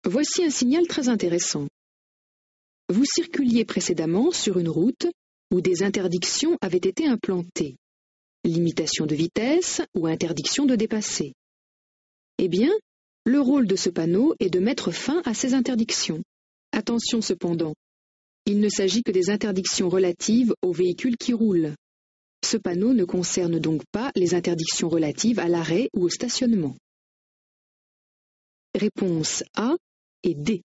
Voici un signal très intéressant. Vous circuliez précédemment sur une route où des interdictions avaient été implantées. Limitation de vitesse ou interdiction de dépasser. Eh bien, le rôle de ce panneau est de mettre fin à ces interdictions. Attention cependant, il ne s'agit que des interdictions relatives aux véhicules qui roulent. Ce panneau ne concerne donc pas les interdictions relatives à l'arrêt ou au stationnement. Réponses A et D.